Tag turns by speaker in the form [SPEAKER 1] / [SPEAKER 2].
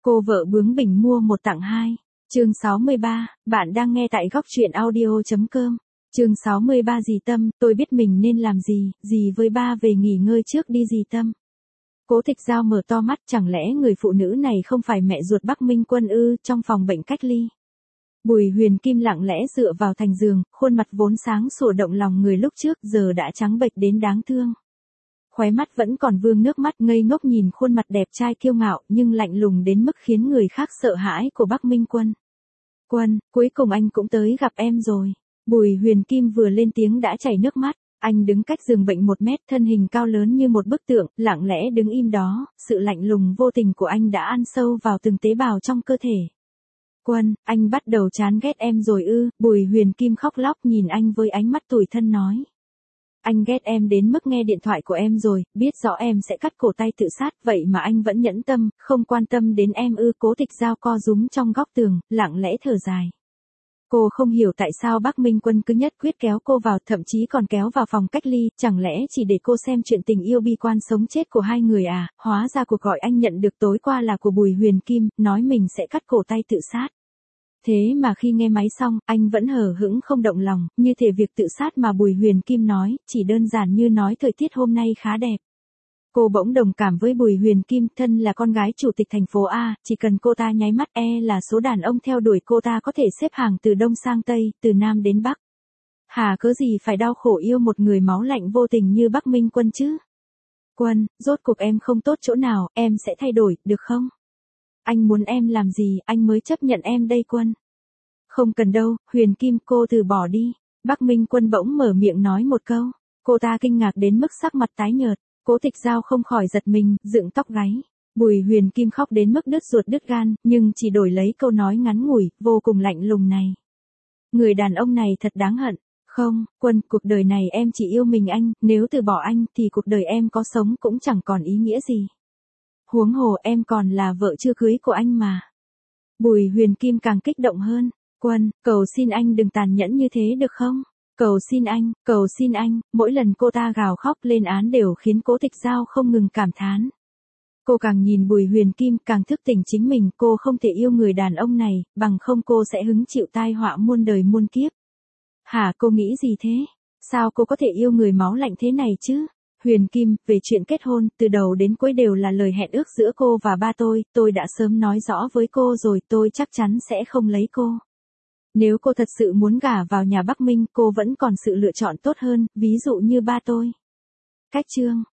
[SPEAKER 1] Cô vợ bướng bỉnh mua một tặng hai. Chương 63, bạn đang nghe tại góc truyện audio.com. Chương 63 dì Tâm, tôi biết mình nên làm gì, dì với ba về nghỉ ngơi trước đi dì Tâm. Cố Tịch Giao mở to mắt, chẳng lẽ người phụ nữ này không phải mẹ ruột Bắc Minh Quân ư? Trong phòng bệnh cách ly, Bùi Huyền Kim lặng lẽ dựa vào thành giường, khuôn mặt vốn sáng sủa động lòng người lúc trước giờ đã trắng bệch đến đáng thương. Khóe mắt vẫn còn vương nước mắt, ngây ngốc nhìn khuôn mặt đẹp trai kiêu ngạo nhưng lạnh lùng đến mức khiến người khác sợ hãi của Bắc Minh Quân. Quân, cuối cùng anh cũng tới gặp em rồi. Bùi Huyền Kim vừa lên tiếng đã chảy nước mắt. Anh đứng cách giường bệnh 1 mét, thân hình cao lớn như một bức tượng, lặng lẽ đứng im đó, sự lạnh lùng vô tình của anh đã ăn sâu vào từng tế bào trong cơ thể. Quân, anh bắt đầu chán ghét em rồi ư? Bùi Huyền Kim khóc lóc nhìn anh với ánh mắt tủi thân nói. Anh ghét em đến mức nghe điện thoại của em rồi, biết rõ em sẽ cắt cổ tay tự sát, vậy mà anh vẫn nhẫn tâm, không quan tâm đến em ư? Cố Tịch Giao co rúm trong góc tường, lặng lẽ thở dài. Cô không hiểu tại sao Bắc Minh Quân cứ nhất quyết kéo cô vào, thậm chí còn kéo vào phòng cách ly, chẳng lẽ chỉ để cô xem chuyện tình yêu bi quan sống chết của hai người à? Hóa ra cuộc gọi anh nhận được tối qua là của Bùi Huyền Kim, nói mình sẽ cắt cổ tay tự sát. Thế mà khi nghe máy xong, anh vẫn hờ hững không động lòng, như thể việc tự sát mà Bùi Huyền Kim nói, chỉ đơn giản như nói thời tiết hôm nay khá đẹp. Cô bỗng đồng cảm với Bùi Huyền Kim, thân là con gái chủ tịch thành phố A, chỉ cần cô ta nháy mắt là số đàn ông theo đuổi cô ta có thể xếp hàng từ Đông sang Tây, từ Nam đến Bắc. Hà cớ gì phải đau khổ yêu một người máu lạnh vô tình như Bắc Minh Quân chứ? Quân, rốt cuộc em không tốt chỗ nào, em sẽ thay đổi, được không? Anh muốn em làm gì, anh mới chấp nhận em đây Quân. Không cần đâu, Huyền Kim, cô từ bỏ đi. Bắc Minh Quân bỗng mở miệng nói một câu. Cô ta kinh ngạc đến mức sắc mặt tái nhợt. Cố Tịch Giao không khỏi giật mình, dựng tóc gáy. Bùi Huyền Kim khóc đến mức đứt ruột đứt gan, nhưng chỉ đổi lấy câu nói ngắn ngủi, vô cùng lạnh lùng này. Người đàn ông này thật đáng hận. Không, Quân, cuộc đời này em chỉ yêu mình anh, nếu từ bỏ anh thì cuộc đời em có sống cũng chẳng còn ý nghĩa gì. Huống hồ em còn là vợ chưa cưới của anh mà. Bùi Huyền Kim càng kích động hơn. Quân, cầu xin anh đừng tàn nhẫn như thế được không? Cầu xin anh, mỗi lần cô ta gào khóc lên án đều khiến Cố Tịch Giao không ngừng cảm thán. Cô càng nhìn Bùi Huyền Kim càng thức tỉnh chính mình, cô không thể yêu người đàn ông này, bằng không cô sẽ hứng chịu tai họa muôn đời muôn kiếp. Hả, cô nghĩ gì thế? Sao cô có thể yêu người máu lạnh thế này chứ? Huyền Kim, về chuyện kết hôn, từ đầu đến cuối đều là lời hẹn ước giữa cô và ba tôi đã sớm nói rõ với cô rồi, tôi chắc chắn sẽ không lấy cô. Nếu cô thật sự muốn gả vào nhà Bắc Minh, cô vẫn còn sự lựa chọn tốt hơn, ví dụ như ba tôi. Cách chương